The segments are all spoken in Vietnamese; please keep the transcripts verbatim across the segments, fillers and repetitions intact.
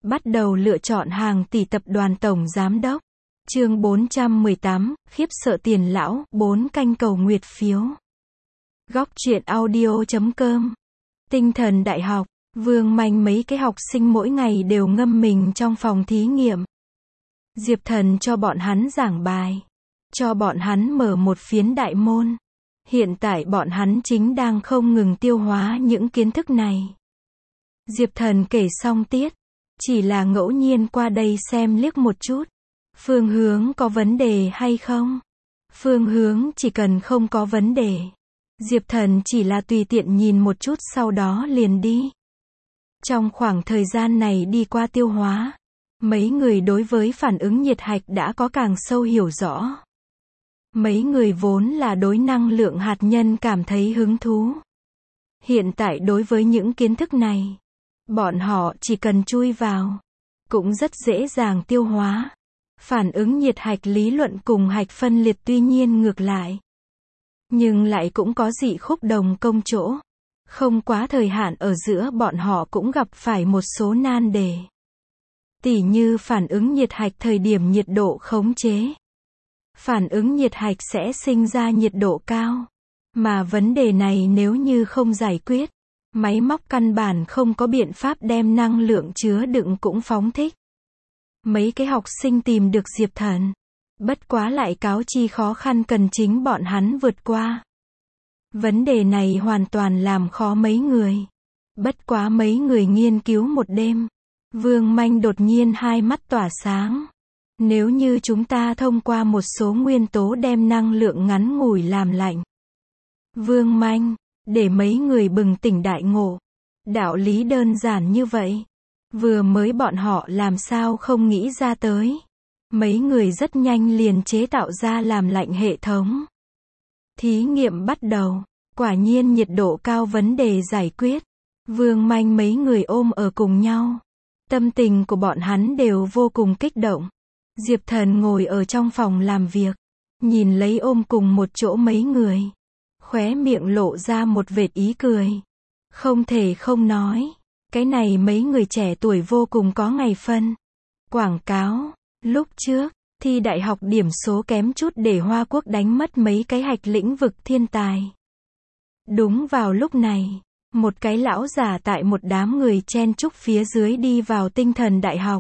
Bắt đầu lựa chọn hàng tỷ tập đoàn tổng giám đốc. Chương bốn trăm mười tám, khiếp sợ tiền lão, bốn canh cầu nguyệt phiếu. Góc truyện audio chấm com. Tinh thần đại học, Vương Manh mấy cái học sinh mỗi ngày đều ngâm mình trong phòng thí nghiệm. Diệp Thần cho bọn hắn giảng bài, cho bọn hắn mở một phiến đại môn. Hiện tại bọn hắn chính đang không ngừng tiêu hóa những kiến thức này. Diệp Thần kể xong tiết, chỉ là ngẫu nhiên qua đây xem liếc một chút. Phương hướng có vấn đề hay không? Phương hướng chỉ cần không có vấn đề. Diệp Thần chỉ là tùy tiện nhìn một chút sau đó liền đi. Trong khoảng thời gian này đi qua tiêu hóa, mấy người đối với phản ứng nhiệt hạch đã có càng sâu hiểu rõ. Mấy người vốn là đối năng lượng hạt nhân cảm thấy hứng thú. Hiện tại đối với những kiến thức này, bọn họ chỉ cần chui vào, cũng rất dễ dàng tiêu hóa. Phản ứng nhiệt hạch lý luận cùng hạch phân liệt tuy nhiên ngược lại, nhưng lại cũng có dị khúc đồng công chỗ. Không quá thời hạn ở giữa bọn họ cũng gặp phải một số nan đề. Tỉ như phản ứng nhiệt hạch thời điểm nhiệt độ khống chế. Phản ứng nhiệt hạch sẽ sinh ra nhiệt độ cao. Mà vấn đề này nếu như không giải quyết, máy móc căn bản không có biện pháp đem năng lượng chứa đựng cũng phóng thích. Mấy cái học sinh tìm được Diệp Thần. Bất quá lại cáo chi khó khăn cần chính bọn hắn vượt qua. Vấn đề này hoàn toàn làm khó mấy người. Bất quá mấy người nghiên cứu một đêm. Vương Manh đột nhiên hai mắt tỏa sáng. Nếu như chúng ta thông qua một số nguyên tố đem năng lượng ngắn ngủi làm lạnh. Vương Manh, để mấy người bừng tỉnh đại ngộ. Đạo lý đơn giản như vậy. Vừa mới bọn họ làm sao không nghĩ ra tới. Mấy người rất nhanh liền chế tạo ra làm lạnh hệ thống. Thí nghiệm bắt đầu. Quả nhiên nhiệt độ cao vấn đề giải quyết. Vương Manh mấy người ôm ở cùng nhau. Tâm tình của bọn hắn đều vô cùng kích động. Diệp Thần ngồi ở trong phòng làm việc. Nhìn lấy ôm cùng một chỗ mấy người. Khóe miệng lộ ra một vệt ý cười. Không thể không nói. Cái này mấy người trẻ tuổi vô cùng có ngày phân. Quảng cáo. Lúc trước, thi đại học điểm số kém chút để Hoa Quốc đánh mất mấy cái hạch lĩnh vực thiên tài. Đúng vào lúc này, một cái lão già tại một đám người chen chúc phía dưới đi vào tinh thần đại học.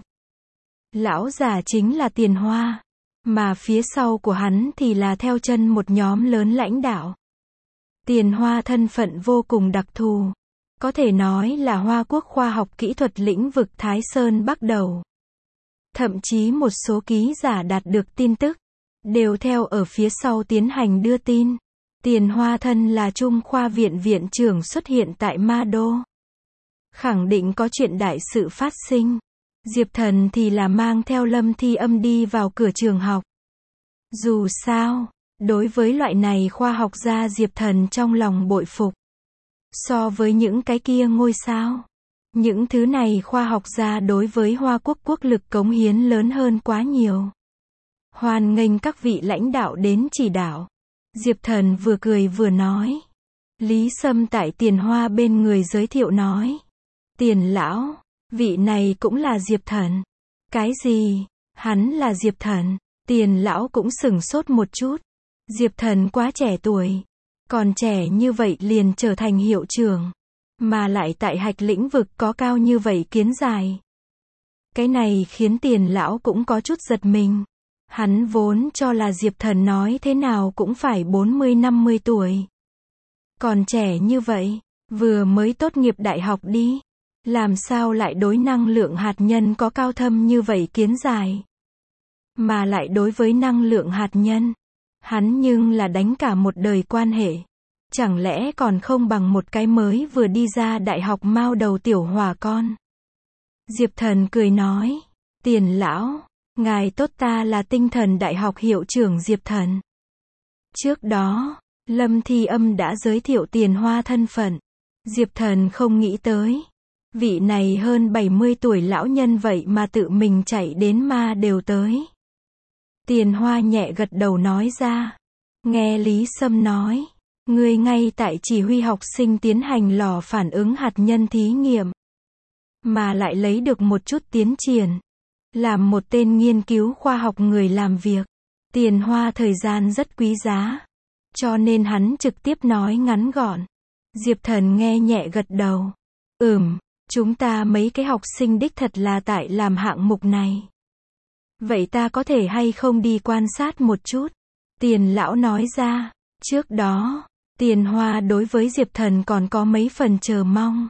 Lão già chính là Tiền Hoa, mà phía sau của hắn thì là theo chân một nhóm lớn lãnh đạo. Tiền Hoa thân phận vô cùng đặc thù, có thể nói là Hoa Quốc khoa học kỹ thuật lĩnh vực Thái Sơn bắt đầu. Thậm chí một số ký giả đạt được tin tức, đều theo ở phía sau tiến hành đưa tin. Tiền Hoa thân là Trung khoa viện viện trưởng xuất hiện tại Ma Đô. Khẳng định có chuyện đại sự phát sinh. Diệp Thần thì là mang theo Lâm Thi Âm đi vào cửa trường học. Dù sao, đối với loại này khoa học gia Diệp Thần trong lòng bội phục. So với những cái kia ngôi sao, những thứ này khoa học gia đối với Hoa Quốc quốc lực cống hiến lớn hơn quá nhiều. Hoan nghênh các vị lãnh đạo đến chỉ đạo. Diệp Thần vừa cười vừa nói. Lý Sâm tại Tiền Hoa bên người giới thiệu nói. Tiền lão, vị này cũng là Diệp Thần. Cái gì? Hắn là Diệp Thần. Tiền lão cũng sửng sốt một chút. Diệp Thần quá trẻ tuổi. Còn trẻ như vậy liền trở thành hiệu trưởng. Mà lại tại hạch lĩnh vực có cao như vậy kiến giải. Cái này khiến Tiền lão cũng có chút giật mình. Hắn vốn cho là Diệp Thần nói thế nào cũng phải bốn mươi năm mươi tuổi. Còn trẻ như vậy, vừa mới tốt nghiệp đại học đi. Làm sao lại đối năng lượng hạt nhân có cao thâm như vậy kiến giải. Mà lại đối với năng lượng hạt nhân, hắn nhưng là đánh cả một đời quan hệ. Chẳng lẽ còn không bằng một cái mới vừa đi ra đại học mao đầu tiểu hòa con. Diệp Thần cười nói. Tiền lão, ngài tốt, ta là tinh thần đại học hiệu trưởng Diệp Thần. Trước đó, Lâm Thi Âm đã giới thiệu Tiền Hoa thân phận. Diệp Thần không nghĩ tới. Vị này hơn bảy mươi tuổi lão nhân vậy mà tự mình chạy đến Ma đều tới. Tiền Hoa nhẹ gật đầu nói ra. Nghe Lý Sâm nói. Ngươi ngay tại chỉ huy học sinh tiến hành lò phản ứng hạt nhân thí nghiệm. mà lại lấy được một chút tiến triển. Làm một tên nghiên cứu khoa học người làm việc, tiền hoa thời gian rất quý giá. Cho nên hắn trực tiếp nói ngắn gọn. Diệp Thần nghe nhẹ gật đầu. Ừm, chúng ta mấy cái học sinh đích thật là tại làm hạng mục này. Vậy ta có thể hay không đi quan sát một chút? Tiền lão nói ra. Trước đó, tiền hoa đối với Diệp Thần còn có mấy phần chờ mong.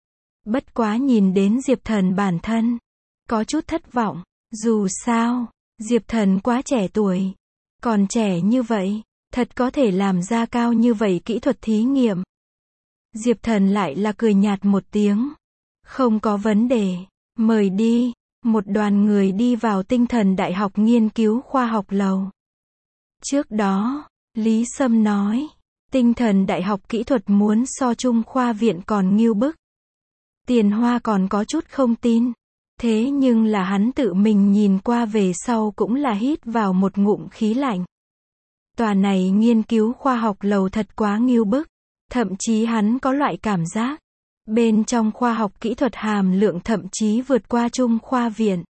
Bất quá nhìn đến Diệp Thần bản thân, có chút thất vọng. Dù sao, Diệp Thần quá trẻ tuổi. Còn trẻ như vậy, thật có thể làm ra cao như vậy kỹ thuật thí nghiệm. Diệp Thần lại là cười nhạt một tiếng. Không có vấn đề, mời đi. Một đoàn người đi vào Tinh Thần Đại học nghiên cứu khoa học lầu. Trước đó, Lý Sâm nói, Tinh Thần Đại học kỹ thuật muốn so Trung Khoa Viện còn ngưu bức. Tiền Hoa còn có chút không tin. Thế nhưng là hắn tự mình nhìn qua về sau cũng là hít vào một ngụm khí lạnh. Tòa này nghiên cứu khoa học lầu thật quá ngưu bức. Thậm chí hắn có loại cảm giác. Bên trong khoa học kỹ thuật hàm lượng thậm chí vượt qua Trung Khoa Viện.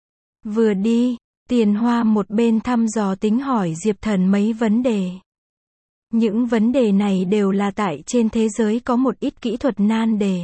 Vừa đi, Tiền Hoa một bên thăm dò tính hỏi Diệp Thần mấy vấn đề. Những vấn đề này đều là tại trên thế giới có một ít kỹ thuật nan đề.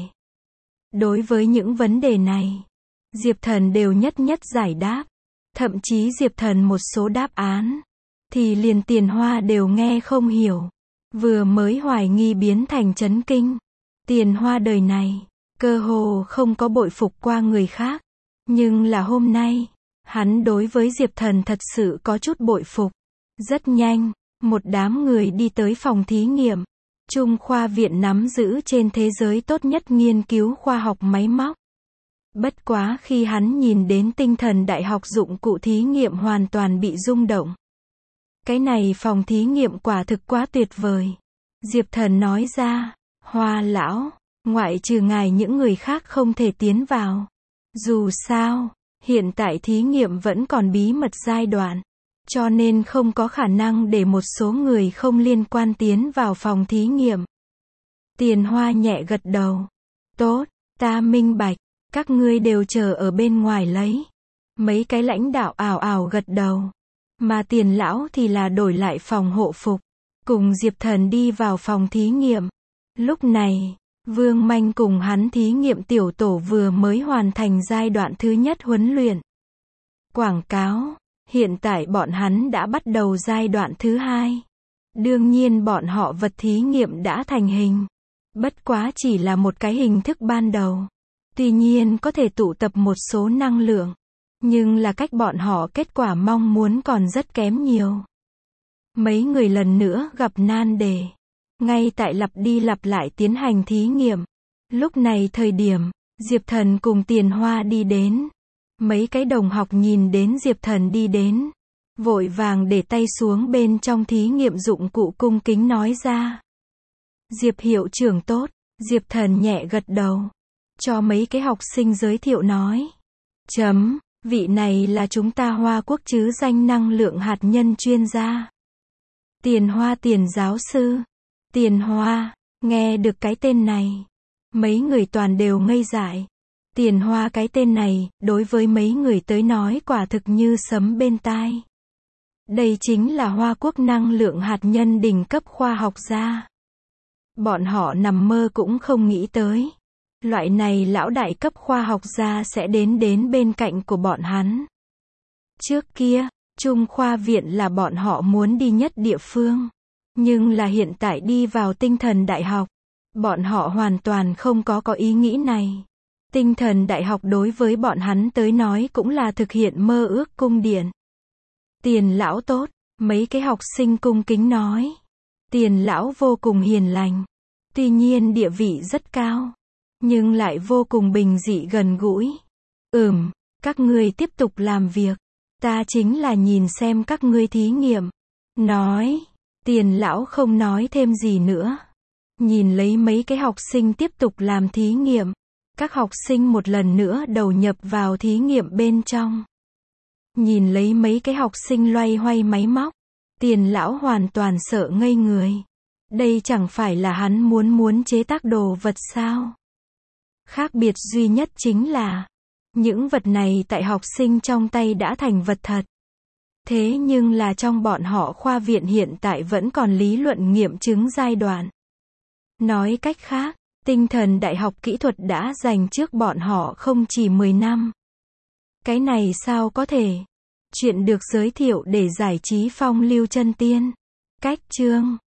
Đối với những vấn đề này, Diệp Thần đều nhất nhất giải đáp. Thậm chí Diệp Thần một số đáp án, thì liền Tiền Hoa đều nghe không hiểu. Vừa mới hoài nghi biến thành chấn kinh. Tiền Hoa đời này, cơ hồ không có bội phục qua người khác. Nhưng là hôm nay, hắn đối với Diệp Thần thật sự có chút bội phục. Rất nhanh, một đám người đi tới phòng thí nghiệm. Trung Khoa Viện nắm giữ trên thế giới tốt nhất nghiên cứu khoa học máy móc. Bất quá khi hắn nhìn đến Tinh Thần Đại học dụng cụ thí nghiệm hoàn toàn bị rung động. Cái này phòng thí nghiệm quả thực quá tuyệt vời. Diệp Thần nói ra, Hoa lão, ngoại trừ ngài những người khác không thể tiến vào. Dù sao, hiện tại thí nghiệm vẫn còn bí mật giai đoạn. Cho nên không có khả năng để một số người không liên quan tiến vào phòng thí nghiệm. Tiền Hoa nhẹ gật đầu. Tốt, ta minh bạch, các ngươi đều chờ ở bên ngoài lấy. Mấy cái lãnh đạo ảo ảo gật đầu. Mà Tiền lão thì là đổi lại phòng hộ phục. Cùng Diệp Thần đi vào phòng thí nghiệm. Lúc này, Vương Manh cùng hắn thí nghiệm tiểu tổ vừa mới hoàn thành giai đoạn thứ nhất huấn luyện. Quảng cáo, hiện tại bọn hắn đã bắt đầu giai đoạn thứ hai. Đương nhiên bọn họ vật thí nghiệm đã thành hình. Bất quá chỉ là một cái hình thức ban đầu. Tuy nhiên có thể tụ tập một số năng lượng. Nhưng là cách bọn họ kết quả mong muốn còn rất kém nhiều. Mấy người lần nữa gặp nan đề. Ngay tại lặp đi lặp lại tiến hành thí nghiệm. Lúc này thời điểm, Diệp Thần cùng Tiền Hoa đi đến. Mấy cái đồng học nhìn đến Diệp Thần đi đến. Vội vàng để tay xuống bên trong thí nghiệm dụng cụ cung kính nói ra. Diệp hiệu trưởng tốt. Diệp Thần nhẹ gật đầu. Cho mấy cái học sinh giới thiệu nói. Chấm, vị này là chúng ta Hoa Quốc chứ danh năng lượng hạt nhân chuyên gia. Tiền Hoa Tiền giáo sư. Tiền Hoa, nghe được cái tên này. Mấy người toàn đều ngây dại. Tiền Hoa cái tên này, đối với mấy người tới nói quả thực như sấm bên tai. Đây chính là Hoa Quốc năng lượng hạt nhân đỉnh cấp khoa học gia. Bọn họ nằm mơ cũng không nghĩ tới. Loại này lão đại cấp khoa học gia sẽ đến đến bên cạnh của bọn hắn. Trước kia, Trung Khoa Viện là bọn họ muốn đi nhất địa phương. Nhưng là hiện tại đi vào Tinh Thần Đại học. Bọn họ hoàn toàn không có có ý nghĩ này. Tinh Thần Đại học đối với bọn hắn tới nói cũng là thực hiện mơ ước cung điện. Tiền lão tốt, mấy cái học sinh cung kính nói. Tiền lão vô cùng hiền lành. Tuy nhiên địa vị rất cao. Nhưng lại vô cùng bình dị gần gũi. Ừm, các ngươi tiếp tục làm việc. Ta chính là nhìn xem các ngươi thí nghiệm. Nói, Tiền lão không nói thêm gì nữa. Nhìn lấy mấy cái học sinh tiếp tục làm thí nghiệm. Các học sinh một lần nữa đầu nhập vào thí nghiệm bên trong. Nhìn lấy mấy cái học sinh loay hoay máy móc. Tiền lão hoàn toàn sợ ngây người. Đây chẳng phải là hắn muốn muốn chế tác đồ vật sao? Khác biệt duy nhất chính là, những vật này tại học sinh trong tay đã thành vật thật. Thế nhưng là trong bọn họ khoa viện hiện tại vẫn còn lý luận nghiệm chứng giai đoạn. Nói cách khác, tinh thần đại học kỹ thuật đã dành trước bọn họ không chỉ mười năm. Cái này sao có thể? Chuyện được giới thiệu để giải trí phong lưu chân tiên. Cách chương